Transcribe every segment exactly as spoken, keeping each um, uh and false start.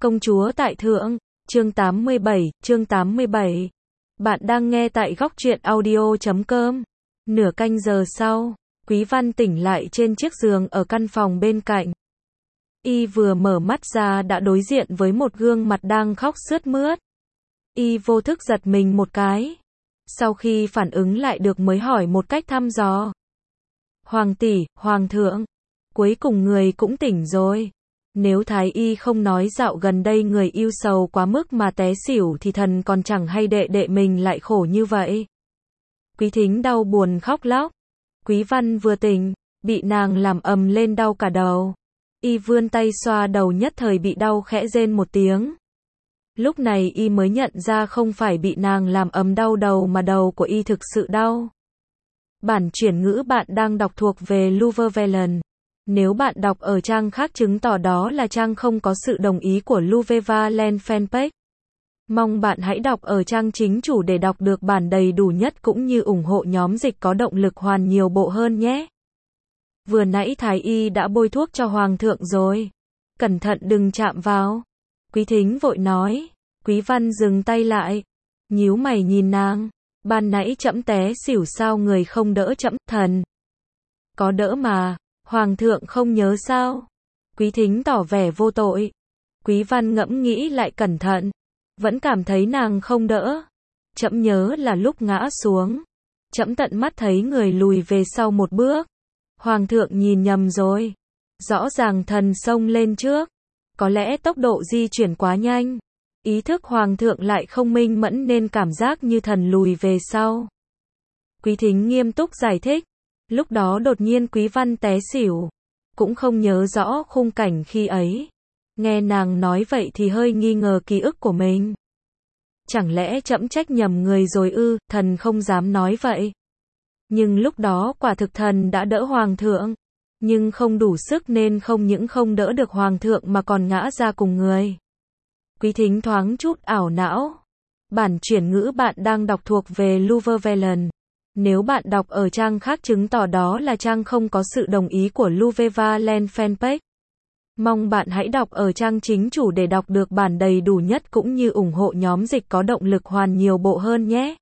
Công chúa tại thượng, chương tám mươi bảy, chương tám mươi bảy. Bạn đang nghe tại góc truyện audio chấm com. Nửa canh giờ sau, Quý Văn tỉnh lại trên chiếc giường ở căn phòng bên cạnh. Y vừa mở mắt ra đã đối diện với một gương mặt đang khóc sướt mướt. Y vô thức giật mình một cái. Sau khi phản ứng lại được mới hỏi một cách thăm dò. Hoàng tỷ, hoàng thượng, cuối cùng người cũng tỉnh rồi. Nếu Thái Y không nói dạo gần đây người yêu sầu quá mức mà té xỉu thì thần còn chẳng hay đệ đệ mình lại khổ như vậy. Quý Thính đau buồn khóc lóc. Quý Văn vừa tỉnh, bị nàng làm ầm lên đau cả đầu. Y vươn tay xoa đầu nhất thời bị đau khẽ rên một tiếng. Lúc này Y mới nhận ra không phải bị nàng làm ầm đau đầu mà đầu của Y thực sự đau. Bản chuyển ngữ bạn đang đọc thuộc về Luvevelen. Nếu bạn đọc ở trang khác chứng tỏ đó là trang không có sự đồng ý của Luvevelen fanpage. Mong bạn hãy đọc ở trang chính chủ để đọc được bản đầy đủ nhất cũng như ủng hộ nhóm dịch có động lực hoàn nhiều bộ hơn nhé. Vừa nãy Thái Y đã bôi thuốc cho Hoàng thượng rồi. Cẩn thận đừng chạm vào. Quý Thính vội nói. Quý Văn dừng tay lại. Nhíu mày nhìn nàng. Ban nãy trẫm té xỉu sao người không đỡ trẫm, thần. Có đỡ mà. Hoàng thượng không nhớ sao? Quý Thính tỏ vẻ vô tội. Quý Văn ngẫm nghĩ lại cẩn thận. Vẫn cảm thấy nàng không đỡ. Trẫm nhớ là lúc ngã xuống. Trẫm tận mắt thấy người lùi về sau một bước. Hoàng thượng nhìn nhầm rồi. Rõ ràng thần xông lên trước. Có lẽ tốc độ di chuyển quá nhanh. Ý thức Hoàng thượng lại không minh mẫn nên cảm giác như thần lùi về sau. Quý Thính nghiêm túc giải thích. Lúc đó đột nhiên Quý Văn té xỉu. Cũng không nhớ rõ khung cảnh khi ấy. Nghe nàng nói vậy thì hơi nghi ngờ ký ức của mình. Chẳng lẽ trẫm trách nhầm người rồi ư? Thần không dám nói vậy. Nhưng lúc đó quả thực thần đã đỡ Hoàng thượng. Nhưng không đủ sức nên không những không đỡ được Hoàng thượng mà còn ngã ra cùng người. Quý Thính thoáng chút ảo não. Bản chuyển ngữ bạn đang đọc thuộc về Luvevelen. Nếu bạn đọc ở trang khác chứng tỏ đó là trang không có sự đồng ý của Luvevelen fanpage. Mong bạn hãy đọc ở trang chính chủ để đọc được bản đầy đủ nhất cũng như ủng hộ nhóm dịch có động lực hoàn nhiều bộ hơn nhé.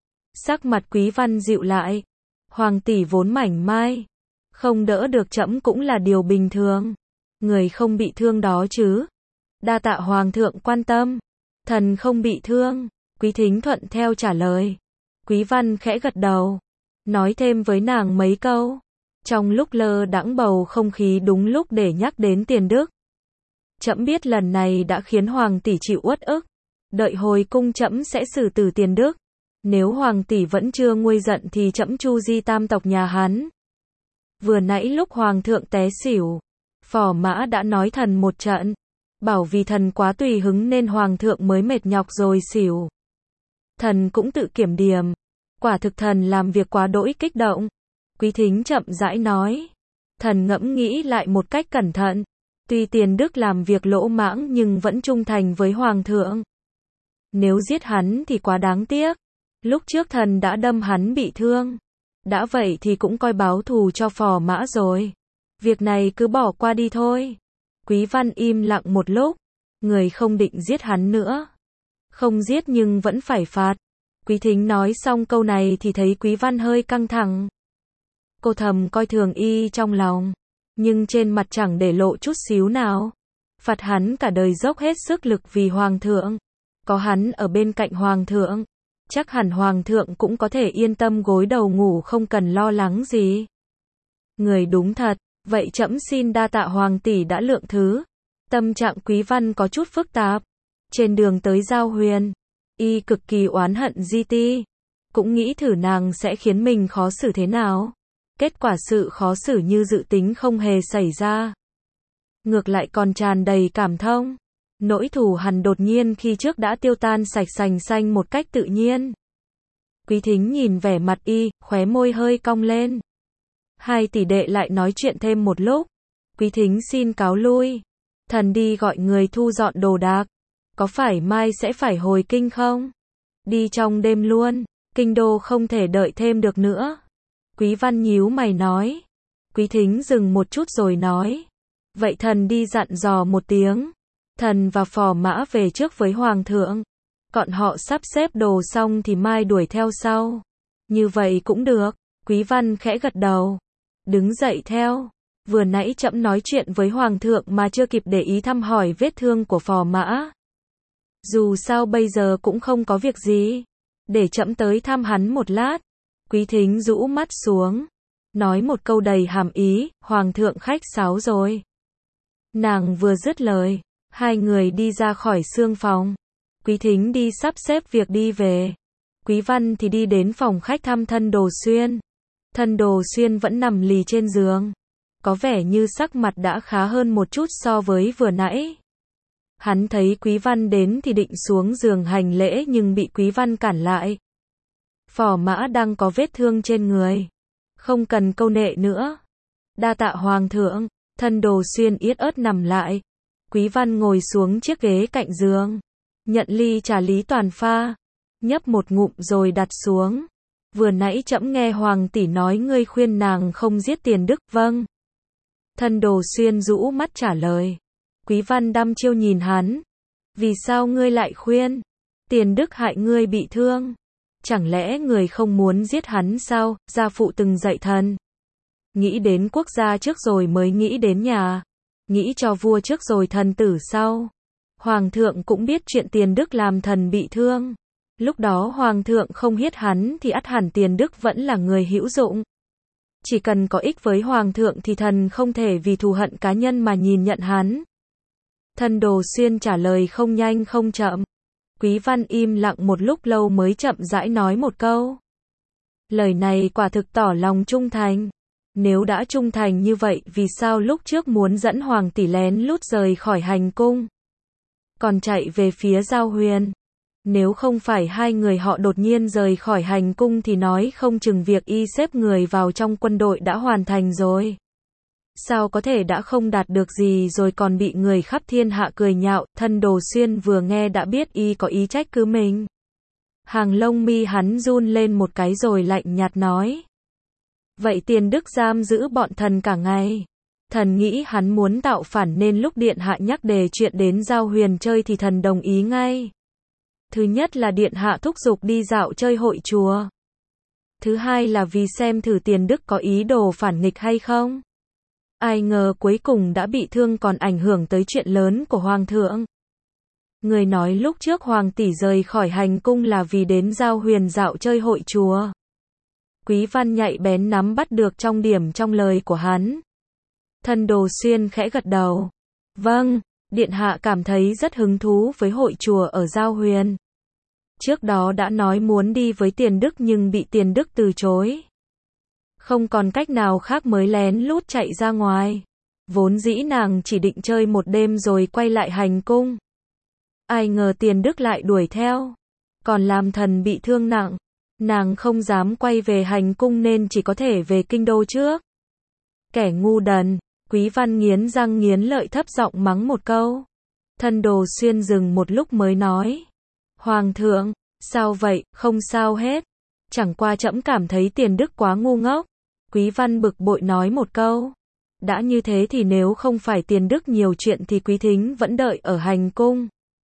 Sắc mặt Quý Văn dịu lại. Hoàng tỷ vốn mảnh mai. Không đỡ được trẫm cũng là điều bình thường. Người không bị thương đó chứ. Đa tạ Hoàng thượng quan tâm. Thần không bị thương. Quý Thính thuận theo trả lời. Quý Văn khẽ gật đầu. Nói thêm với nàng mấy câu. Trong lúc lơ đãng bầu không khí đúng lúc để nhắc đến tiền đức. Trẫm biết lần này đã khiến Hoàng tỷ chịu uất ức. Đợi hồi cung trẫm sẽ xử tử tiền đức. Nếu Hoàng tỷ vẫn chưa nguôi giận thì trẫm chu di tam tộc nhà hắn. Vừa nãy lúc Hoàng thượng té xỉu. Phò mã đã nói thần một trận. Bảo vì thần quá tùy hứng nên Hoàng thượng mới mệt nhọc rồi xỉu. Thần cũng tự kiểm điểm. Quả thực thần làm việc quá đỗi kích động. Quý Thính chậm rãi nói. Thần ngẫm nghĩ lại một cách cẩn thận. Tuy tiền đức làm việc lỗ mãng nhưng vẫn trung thành với Hoàng thượng. Nếu giết hắn thì quá đáng tiếc. Lúc trước thần đã đâm hắn bị thương. Đã vậy thì cũng coi báo thù cho phò mã rồi. Việc này cứ bỏ qua đi thôi. Quý Văn im lặng một lúc. Người không định giết hắn nữa. Không giết nhưng vẫn phải phạt. Quý Thính nói xong câu này thì thấy Quý Văn hơi căng thẳng. Cô thầm coi thường y trong lòng. Nhưng trên mặt chẳng để lộ chút xíu nào. Phạt hắn cả đời dốc hết sức lực vì Hoàng thượng. Có hắn ở bên cạnh Hoàng thượng. Chắc hẳn Hoàng thượng cũng có thể yên tâm gối đầu ngủ không cần lo lắng gì. Người đúng thật. Vậy trẫm xin đa tạ Hoàng tỷ đã lượng thứ. Tâm trạng Quý Văn có chút phức tạp. Trên đường tới Giao Huyền. Y cực kỳ oán hận Di Ti. Cũng nghĩ thử nàng sẽ khiến mình khó xử thế nào. Kết quả sự khó xử như dự tính không hề xảy ra. Ngược lại còn tràn đầy cảm thông. Nỗi thù hằn đột nhiên khi trước đã tiêu tan sạch sành xanh một cách tự nhiên. Quý Thính nhìn vẻ mặt y, khóe môi hơi cong lên. Hai tỷ đệ lại nói chuyện thêm một lúc. Quý Thính xin cáo lui. Thần đi gọi người thu dọn đồ đạc. Có phải mai sẽ phải hồi kinh không? Đi trong đêm luôn. Kinh đô không thể đợi thêm được nữa. Quý Văn nhíu mày nói. Quý Thính dừng một chút rồi nói. Vậy thần đi dặn dò một tiếng. Thần và phò mã về trước với hoàng thượng. Còn họ sắp xếp đồ xong thì mai đuổi theo sau. Như vậy cũng được. Quý văn khẽ gật đầu. Đứng dậy theo. Vừa nãy trẫm nói chuyện với hoàng thượng mà chưa kịp để ý thăm hỏi vết thương của phò mã. Dù sao bây giờ cũng không có việc gì. Để trẫm tới thăm hắn một lát. Quý thính rũ mắt xuống. Nói một câu đầy hàm ý, hoàng thượng khách sáo rồi. Nàng vừa dứt lời. Hai người đi ra khỏi xương phòng. Quý thính đi sắp xếp việc đi về. Quý văn thì đi đến phòng khách thăm thân Đồ Xuyên. Thân Đồ Xuyên vẫn nằm lì trên giường. Có vẻ như sắc mặt đã khá hơn một chút so với vừa nãy. Hắn thấy Quý văn đến thì định xuống giường hành lễ nhưng bị Quý văn cản lại. Phò mã đang có vết thương trên người. Không cần câu nệ nữa. Đa tạ hoàng thượng. Thân Đồ Xuyên yết ớt nằm lại. Quý văn ngồi xuống chiếc ghế cạnh giường. Nhận ly trà Lý Toàn pha. Nhấp một ngụm rồi đặt xuống. Vừa nãy trẫm nghe hoàng tỷ nói ngươi khuyên nàng không giết Tiền Đức. Vâng. Thân Đồ Xuyên rũ mắt trả lời. Quý văn đăm chiêu nhìn hắn. Vì sao ngươi lại khuyên? Tiền Đức hại ngươi bị thương. Chẳng lẽ người không muốn giết hắn sao? Gia phụ từng dạy thần. Nghĩ đến quốc gia trước rồi mới nghĩ đến nhà. Nghĩ cho vua trước rồi thần tử sau. Hoàng thượng cũng biết chuyện Tiền Đức làm thần bị thương. Lúc đó hoàng thượng không hiết hắn thì ắt hẳn Tiền Đức vẫn là người hữu dụng. Chỉ cần có ích với hoàng thượng thì thần không thể vì thù hận cá nhân mà nhìn nhận hắn. Thân Đồ Xuyên trả lời không nhanh không chậm. Quý văn im lặng một lúc lâu mới chậm rãi nói một câu. Lời này quả thực tỏ lòng trung thành. Nếu đã trung thành như vậy vì sao lúc trước muốn dẫn hoàng tỷ lén lút rời khỏi hành cung? Còn chạy về phía Giao Huyền. Nếu không phải hai người họ đột nhiên rời khỏi hành cung thì nói không chừng việc y xếp người vào trong quân đội đã hoàn thành rồi. Sao có thể đã không đạt được gì rồi còn bị người khắp thiên hạ cười nhạo? Thân Đồ Xuyên vừa nghe đã biết y có ý trách cứ mình. Hàng lông mi hắn run lên một cái rồi lạnh nhạt nói. Vậy Tiền Đức giam giữ bọn thần cả ngày. Thần nghĩ hắn muốn tạo phản nên lúc điện hạ nhắc đề chuyện đến Giao Huyền chơi thì thần đồng ý ngay. Thứ nhất là điện hạ thúc giục đi dạo chơi hội chùa. Thứ hai là vì xem thử Tiền Đức có ý đồ phản nghịch hay không. Ai ngờ cuối cùng đã bị thương còn ảnh hưởng tới chuyện lớn của hoàng thượng. Người nói lúc trước hoàng tỷ rời khỏi hành cung là vì đến Giao Huyền dạo chơi hội chùa. Quý văn nhạy bén nắm bắt được trong điểm trong lời của hắn. Thân Đồ Xuyên khẽ gật đầu. Vâng, điện hạ cảm thấy rất hứng thú với hội chùa ở Giao Huyền. Trước đó đã nói muốn đi với Tiền Đức nhưng bị Tiền Đức từ chối. Không còn cách nào khác mới lén lút chạy ra ngoài. Vốn dĩ nàng chỉ định chơi một đêm rồi quay lại hành cung. Ai ngờ Tiền Đức lại đuổi theo. Còn làm thần bị thương nặng. Nàng không dám quay về hành cung nên chỉ có thể về kinh đô trước. Kẻ ngu đần. Quý văn nghiến răng nghiến lợi thấp giọng mắng một câu. Thân Đồ Xuyên dừng một lúc mới nói. Hoàng thượng, sao vậy? Không sao hết. Chẳng qua trẫm cảm thấy Tiền Đức quá ngu ngốc. Quý văn bực bội nói một câu. Đã như thế thì nếu không phải Tiền Đức nhiều chuyện thì Quý thính vẫn đợi ở hành cung.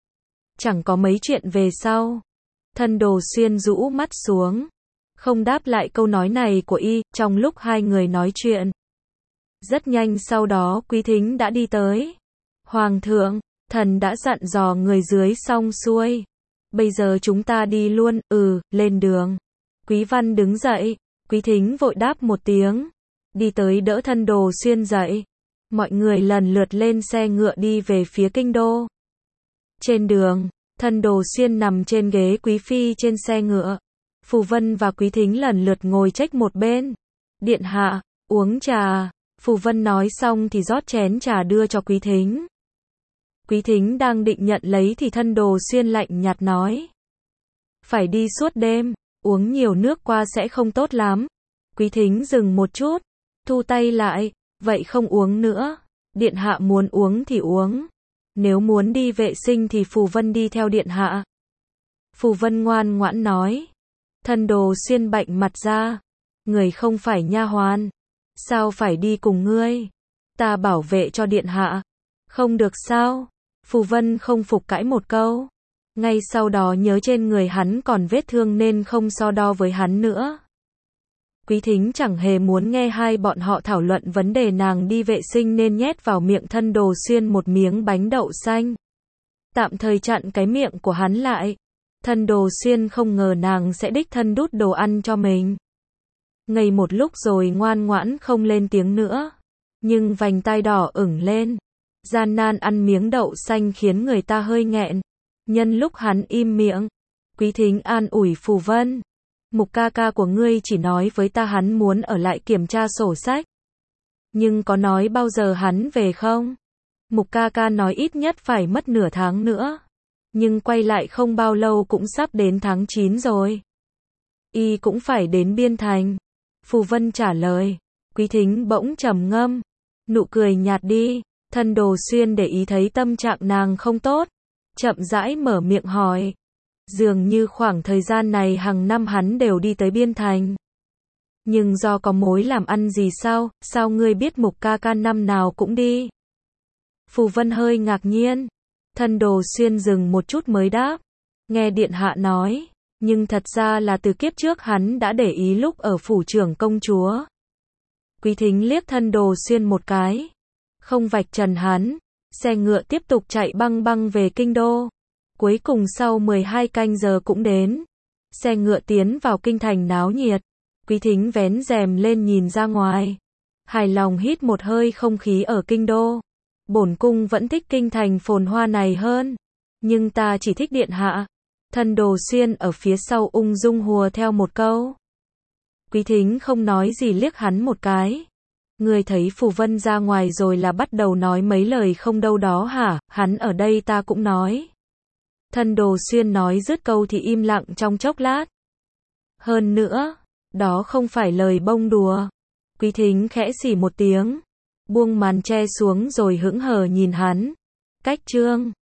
Chẳng có mấy chuyện về sau. Thân Đồ Xuyên rũ mắt xuống. Không đáp lại câu nói này của y, trong lúc hai người nói chuyện. Rất nhanh sau đó Quý thính đã đi tới. Hoàng thượng, thần đã dặn dò người dưới xong xuôi. Bây giờ chúng ta đi luôn, ừ, lên đường. Quý văn đứng dậy. Quý thính vội đáp một tiếng. Đi tới đỡ Thân Đồ Xuyên dậy. Mọi người lần lượt lên xe ngựa đi về phía kinh đô. Trên đường, Thân Đồ Xuyên nằm trên ghế quý phi trên xe ngựa. Phù Vân và Quý thính lần lượt ngồi chếch một bên. Điện hạ, uống trà. Phù Vân nói xong thì rót chén trà đưa cho Quý thính. Quý thính đang định nhận lấy thì Thân Đồ Xuyên lạnh nhạt nói. Phải đi suốt đêm, uống nhiều nước qua sẽ không tốt lắm. Quý thính dừng một chút, thu tay lại, vậy không uống nữa. Điện hạ muốn uống thì uống. Nếu muốn đi vệ sinh thì Phù Vân đi theo điện hạ. Phù Vân ngoan ngoãn nói. Thân Đồ Xuyên bạnh mặt ra. Người không phải nha hoàn. Sao phải đi cùng ngươi? Ta bảo vệ cho điện hạ. Không được sao? Phù Vân không phục cãi một câu. Ngay sau đó nhớ trên người hắn còn vết thương nên không so đo với hắn nữa. Quý Thính chẳng hề muốn nghe hai bọn họ thảo luận vấn đề, nàng đi vệ sinh nên nhét vào miệng Thân Đồ Xuyên một miếng bánh đậu xanh. Tạm thời chặn cái miệng của hắn lại. Thân Đồ Xuyên không ngờ nàng sẽ đích thân đút đồ ăn cho mình. Ngây một lúc rồi ngoan ngoãn không lên tiếng nữa. Nhưng vành tai đỏ ửng lên. Gian nan ăn miếng đậu xanh khiến người ta hơi nghẹn. Nhân lúc hắn im miệng, Quý Thính an ủi Phù Vân. Mục ca ca của ngươi chỉ nói với ta hắn muốn ở lại kiểm tra sổ sách. Nhưng có nói bao giờ hắn về không? Mục ca ca nói ít nhất phải mất nửa tháng nữa. Nhưng quay lại không bao lâu cũng sắp đến tháng chín rồi. Y cũng phải đến Biên Thành. Phù Vân trả lời. Quý Thính bỗng trầm ngâm. Nụ cười nhạt đi. Thân Đồ Xuyên để ý thấy tâm trạng nàng không tốt. Chậm rãi mở miệng hỏi. Dường như khoảng thời gian này hàng năm hắn đều đi tới Biên Thành. Nhưng do có mối làm ăn gì sao, sao ngươi biết Mục ca ca năm nào cũng đi? Phù Vân hơi ngạc nhiên. Thân Đồ Xuyên dừng một chút mới đáp. Nghe điện hạ nói, nhưng thật ra là từ kiếp trước hắn đã để ý lúc ở phủ trưởng công chúa. Quý Thính liếc Thân Đồ Xuyên một cái. Không vạch trần hắn. Xe ngựa tiếp tục chạy băng băng về kinh đô. Cuối cùng sau mười hai canh giờ cũng đến. Xe ngựa tiến vào kinh thành náo nhiệt. Quý Thính vén rèm lên nhìn ra ngoài. Hài lòng hít một hơi không khí ở kinh đô. Bổn cung vẫn thích kinh thành phồn hoa này hơn. Nhưng ta chỉ thích điện hạ. Thân Đồ Xuyên ở phía sau ung dung hùa theo một câu. Quý Thính không nói gì liếc hắn một cái. Ngươi thấy Phù Vân ra ngoài rồi là bắt đầu nói mấy lời không đâu đó hả? Hắn ở đây ta cũng nói. Thân Đồ Xuyên nói dứt câu thì im lặng trong chốc lát. Hơn nữa, đó không phải lời bông đùa. Quý Thính khẽ xỉ một tiếng, buông màn che xuống rồi hững hờ nhìn hắn. Cách chương